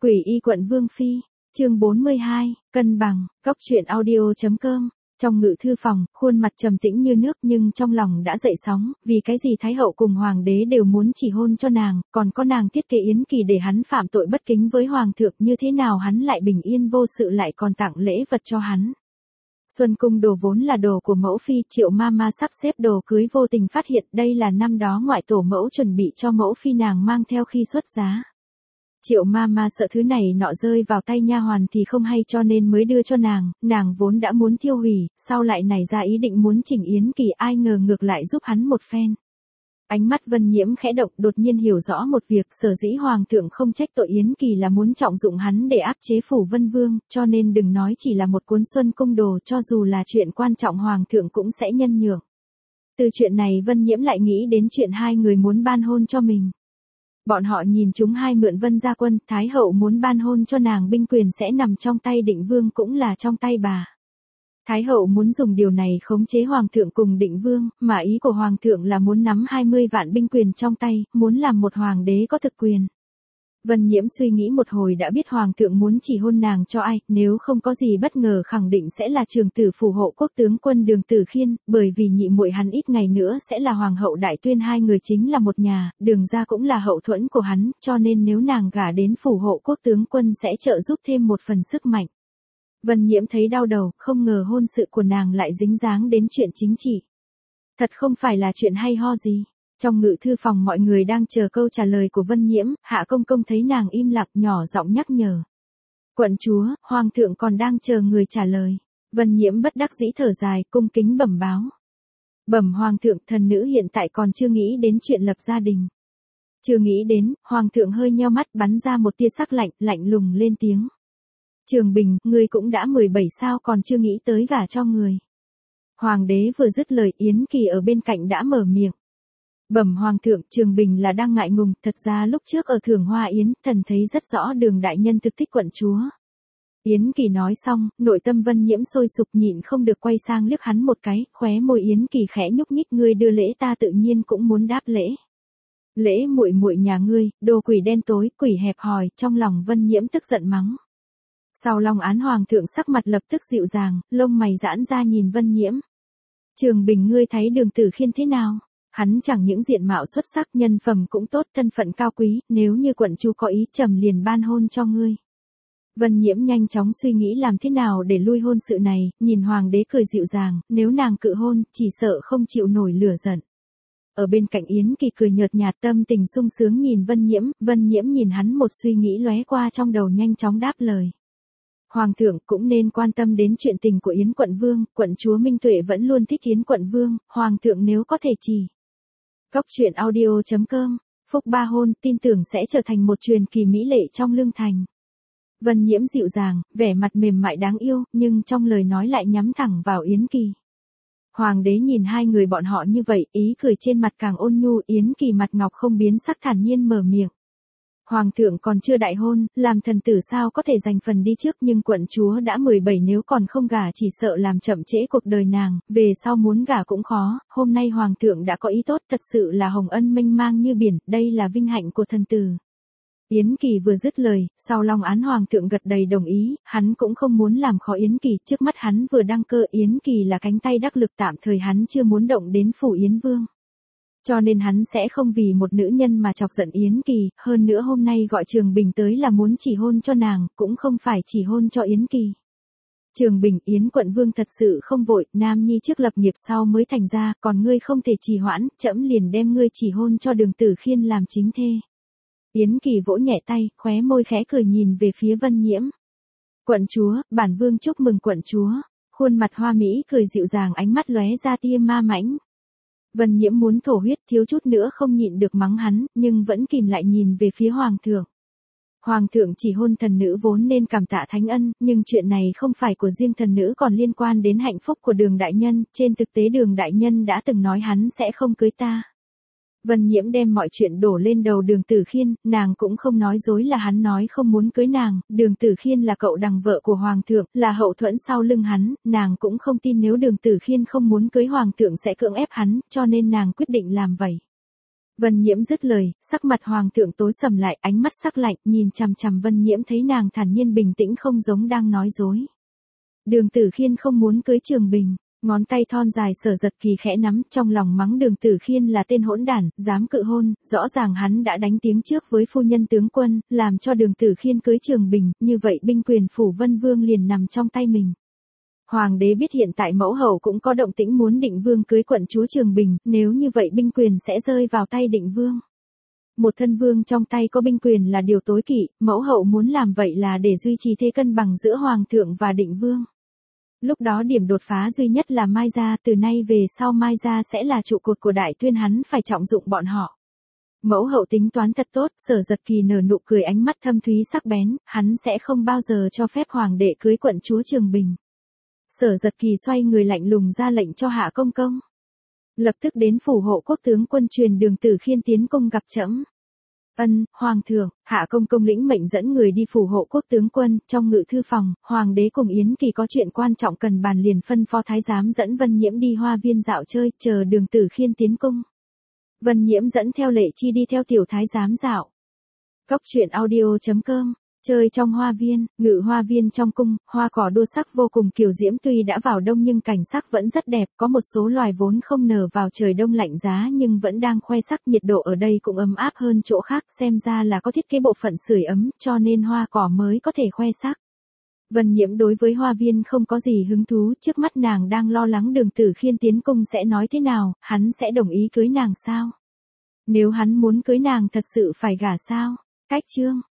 Quỷ y quận Vương Phi, chương 42, cân bằng, cóc truyện audio.com. Trong ngự thư phòng, khuôn mặt trầm tĩnh như nước nhưng trong lòng đã dậy sóng, vì cái gì Thái hậu cùng Hoàng đế đều muốn chỉ hôn cho nàng, còn có nàng thiết kế Yến Kỳ để hắn phạm tội bất kính với Hoàng thượng, như thế nào hắn lại bình yên vô sự lại còn tặng lễ vật cho hắn. Xuân cung đồ vốn là đồ của mẫu phi, Triệu Mama sắp xếp đồ cưới vô tình phát hiện đây là năm đó ngoại tổ mẫu chuẩn bị cho mẫu phi nàng mang theo khi xuất giá. Triệu Mama sợ thứ này nọ rơi vào tay nha hoàn thì không hay cho nên mới đưa cho nàng vốn đã muốn tiêu hủy, sau lại nảy ra ý định muốn chỉnh Yến Kỳ, ai ngờ ngược lại giúp hắn một phen. Ánh mắt Vân Nhiễm khẽ động, đột nhiên hiểu rõ một việc, sở dĩ Hoàng thượng không trách tội Yến Kỳ là muốn trọng dụng hắn để áp chế Phủ Vân Vương, cho nên đừng nói chỉ là một cuốn Xuân cung đồ, cho dù là chuyện quan trọng Hoàng thượng cũng sẽ nhân nhượng. Từ chuyện này Vân Nhiễm lại nghĩ đến chuyện hai người muốn ban hôn cho mình. Bọn họ nhìn chúng hai mượn Vân gia quân, Thái hậu muốn ban hôn cho nàng, binh quyền sẽ nằm trong tay Định Vương cũng là trong tay bà. Thái hậu muốn dùng điều này khống chế Hoàng thượng cùng Định Vương, mà ý của Hoàng thượng là muốn nắm 20 vạn binh quyền trong tay, muốn làm một hoàng đế có thực quyền. Vân Nhiễm suy nghĩ một hồi đã biết Hoàng thượng muốn chỉ hôn nàng cho ai, nếu không có gì bất ngờ khẳng định sẽ là trường tử phù hộ quốc tướng quân Đường Tử Khiên, bởi vì nhị muội hắn ít ngày nữa sẽ là Hoàng hậu Đại Tuyên, hai người chính là một nhà, Đường gia cũng là hậu thuẫn của hắn, cho nên nếu nàng gả đến phù hộ quốc tướng quân sẽ trợ giúp thêm một phần sức mạnh. Vân Nhiễm thấy đau đầu, không ngờ hôn sự của nàng lại dính dáng đến chuyện chính trị. Thật không phải là chuyện hay ho gì. Trong ngự thư phòng mọi người đang chờ câu trả lời của Vân Nhiễm, Hạ Công Công thấy nàng im lặng nhỏ giọng nhắc nhở. Quận chúa, Hoàng thượng còn đang chờ người trả lời. Vân Nhiễm bất đắc dĩ thở dài, cung kính bẩm báo. Bẩm Hoàng thượng, thần nữ hiện tại còn chưa nghĩ đến chuyện lập gia đình. Chưa nghĩ đến, Hoàng thượng hơi nheo mắt bắn ra một tia sắc lạnh, lạnh lùng lên tiếng. Trường Bình, ngươi cũng đã 17 sao còn chưa nghĩ tới gả cho người. Hoàng đế vừa dứt lời, Yến Kỳ ở bên cạnh đã mở miệng. Bẩm Hoàng thượng, Trường Bình là đang ngại ngùng, thật ra lúc trước ở Thưởng Hoa Yến, thần thấy rất rõ Đường đại nhân thực thích quận chúa. Yến Kỳ nói xong, nội tâm Vân Nhiễm sôi sục nhịn không được quay sang liếc hắn một cái, khóe môi Yến Kỳ khẽ nhúc nhích, ngươi đưa lễ ta tự nhiên cũng muốn đáp lễ. Lễ muội muội nhà ngươi, đồ quỷ đen tối, quỷ hẹp hòi, trong lòng Vân Nhiễm tức giận mắng. Sau long án Hoàng thượng sắc mặt lập tức dịu dàng, lông mày giãn ra nhìn Vân Nhiễm. Trường Bình, ngươi thấy Đường Tử Khiên thế nào? Hắn chẳng những diện mạo xuất sắc, nhân phẩm cũng tốt, thân phận cao quý, nếu như quận chúa có ý trầm liền ban hôn cho ngươi. Vân Nhiễm nhanh chóng suy nghĩ làm thế nào để lui hôn sự này, nhìn Hoàng đế cười dịu dàng, nếu nàng cự hôn, chỉ sợ không chịu nổi lửa giận. Ở bên cạnh Yến Kỳ cười nhợt nhạt, tâm tình sung sướng nhìn Vân Nhiễm nhìn hắn một suy nghĩ lóe qua trong đầu, nhanh chóng đáp lời. Hoàng thượng cũng nên quan tâm đến chuyện tình của Yến quận Vương, quận chúa Minh Tuệ vẫn luôn thích Yến quận Vương, Hoàng thượng nếu có thể chỉ. Cóc truyện audio.com, phúc ba hôn, tin tưởng sẽ trở thành một truyền kỳ mỹ lệ trong lương thành. Vân Nhiễm dịu dàng, vẻ mặt mềm mại đáng yêu, nhưng trong lời nói lại nhắm thẳng vào Yến Kỳ. Hoàng đế nhìn hai người bọn họ như vậy, ý cười trên mặt càng ôn nhu, Yến Kỳ mặt ngọc không biến sắc thản nhiên mở miệng. Hoàng thượng còn chưa đại hôn, làm thần tử sao có thể giành phần đi trước, nhưng quận chúa đã 17 nếu còn không gả chỉ sợ làm chậm trễ cuộc đời nàng, về sau muốn gả cũng khó, hôm nay Hoàng thượng đã có ý tốt, thật sự là hồng ân mênh mang như biển, đây là vinh hạnh của thần tử. Yến Kỳ vừa dứt lời, sau long án Hoàng thượng gật đầy đồng ý, hắn cũng không muốn làm khó Yến Kỳ, trước mắt hắn vừa đăng cơ, Yến Kỳ là cánh tay đắc lực, tạm thời hắn chưa muốn động đến phủ Yến Vương. Cho nên hắn sẽ không vì một nữ nhân mà chọc giận Yến Kỳ, hơn nữa hôm nay gọi Trường Bình tới là muốn chỉ hôn cho nàng, cũng không phải chỉ hôn cho Yến Kỳ. Trường Bình, Yến quận Vương thật sự không vội, nam nhi trước lập nghiệp sau mới thành ra, còn ngươi không thể trì hoãn, trẫm liền đem ngươi chỉ hôn cho Đường Tử Khiên làm chính thê. Yến Kỳ vỗ nhẹ tay, khóe môi khẽ cười nhìn về phía Vân Nhiễm. Quận chúa, bản vương chúc mừng quận chúa. Khuôn mặt hoa mỹ cười dịu dàng, ánh mắt lóe ra tia ma mãnh. Vân Nhiễm muốn thổ huyết, thiếu chút nữa không nhịn được mắng hắn, nhưng vẫn kìm lại nhìn về phía Hoàng thượng. Hoàng thượng chỉ hôn thần nữ vốn nên cảm tạ thánh ân, nhưng chuyện này không phải của riêng thần nữ còn liên quan đến hạnh phúc của Đường đại nhân, trên thực tế Đường đại nhân đã từng nói hắn sẽ không cưới ta. Vân Nhiễm đem mọi chuyện đổ lên đầu Đường Tử Khiên, nàng cũng không nói dối là hắn nói không muốn cưới nàng, Đường Tử Khiên là cậu đằng vợ của Hoàng thượng, là hậu thuẫn sau lưng hắn, nàng cũng không tin nếu Đường Tử Khiên không muốn cưới Hoàng thượng sẽ cưỡng ép hắn, cho nên nàng quyết định làm vậy. Vân Nhiễm dứt lời, sắc mặt hoàng thượng tối sầm lại, ánh mắt sắc lạnh, nhìn chằm chằm Vân Nhiễm thấy nàng thản nhiên bình tĩnh không giống đang nói dối. Đường Tử Khiên không muốn cưới Trường Bình, ngón tay thon dài Sở Giật Kỳ khẽ nắm, trong lòng mắng Đường Tử Khiên là tên hỗn đản, dám cự hôn, rõ ràng hắn đã đánh tiếng trước với phu nhân tướng quân, làm cho Đường Tử Khiên cưới Trường Bình, như vậy binh quyền phủ Vân Vương liền nằm trong tay mình. Hoàng đế biết hiện tại mẫu hậu cũng có động tĩnh muốn Định Vương cưới quận chúa Trường Bình, nếu như vậy binh quyền sẽ rơi vào tay Định Vương. Một thân vương trong tay có binh quyền là điều tối kỵ, mẫu hậu muốn làm vậy là để duy trì thế cân bằng giữa Hoàng thượng và Định Vương. Lúc đó điểm đột phá duy nhất là Mai Gia, từ nay về sau Mai Gia sẽ là trụ cột của Đại Tuyên, hắn phải trọng dụng bọn họ. Mẫu hậu tính toán thật tốt, Sở Giật Kỳ nở nụ cười, ánh mắt thâm thúy sắc bén, hắn sẽ không bao giờ cho phép hoàng đệ cưới quận chúa Trường Bình. Sở Giật Kỳ xoay người lạnh lùng ra lệnh cho Hạ Công Công. Lập tức đến phủ hộ quốc tướng quân truyền Đường Tử Khiên tiến cung gặp trẫm. Ân, hoàng thượng. Hạ Công Công lĩnh mệnh dẫn người đi phủ hộ quốc tướng quân, trong ngự thư phòng, hoàng đế cùng Yến Kỳ có chuyện quan trọng cần bàn liền phân phó thái giám dẫn Vân Nhiễm đi hoa viên dạo chơi, chờ Đường Tử Khiên tiến cung. Vân Nhiễm dẫn theo Lệ Chi đi theo tiểu thái giám dạo. Cốc truyện audio.com. Chơi trong hoa viên, ngự hoa viên trong cung, hoa cỏ đua sắc vô cùng kiều diễm, tuy đã vào đông nhưng cảnh sắc vẫn rất đẹp, có một số loài vốn không nở vào trời đông lạnh giá nhưng vẫn đang khoe sắc, nhiệt độ ở đây cũng ấm áp hơn chỗ khác, xem ra là có thiết kế bộ phận sưởi ấm, cho nên hoa cỏ mới có thể khoe sắc. Vân Nhiễm đối với hoa viên không có gì hứng thú, trước mắt nàng đang lo lắng Đường Tử Khiên tiến cung sẽ nói thế nào, hắn sẽ đồng ý cưới nàng sao? Nếu hắn muốn cưới nàng thật sự phải gả sao? Cách chương